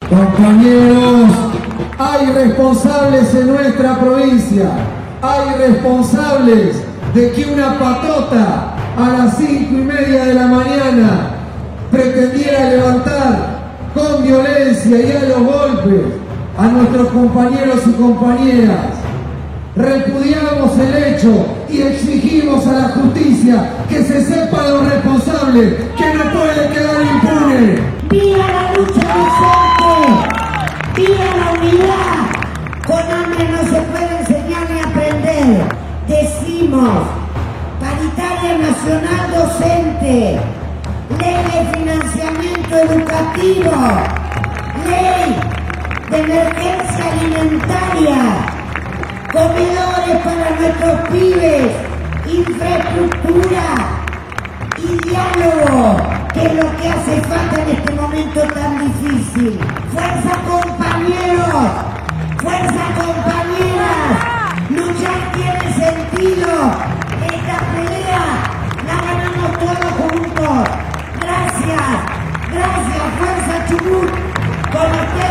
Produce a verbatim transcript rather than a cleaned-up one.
Compañeros, hay responsables en nuestra provincia, hay responsables de que una patota a las cinco y media de la mañana pretendiera levantar con violencia y a los golpes a nuestros compañeros y compañeras. Repudiamos el hecho y exigimos a la justicia que se sepan los responsables, que no puede quedar impune. ¡Viva la lucha docente! ¡Viva la unidad! Con hambre no se puede enseñar ni aprender. Decimos, paritaria nacional docente, ley de financiamiento educativo, ley de emergencia alimentaria, comedores para nuestros pibes, infraestructura y diálogo, que es lo que hace falta en este momento tan difícil. ¡Fuerza, compañeros! ¡Fuerza, compañeras! Luchar tiene sentido. Esta pelea la ganamos todos juntos. Gracias, gracias, Fuerza Chubut. Con ustedes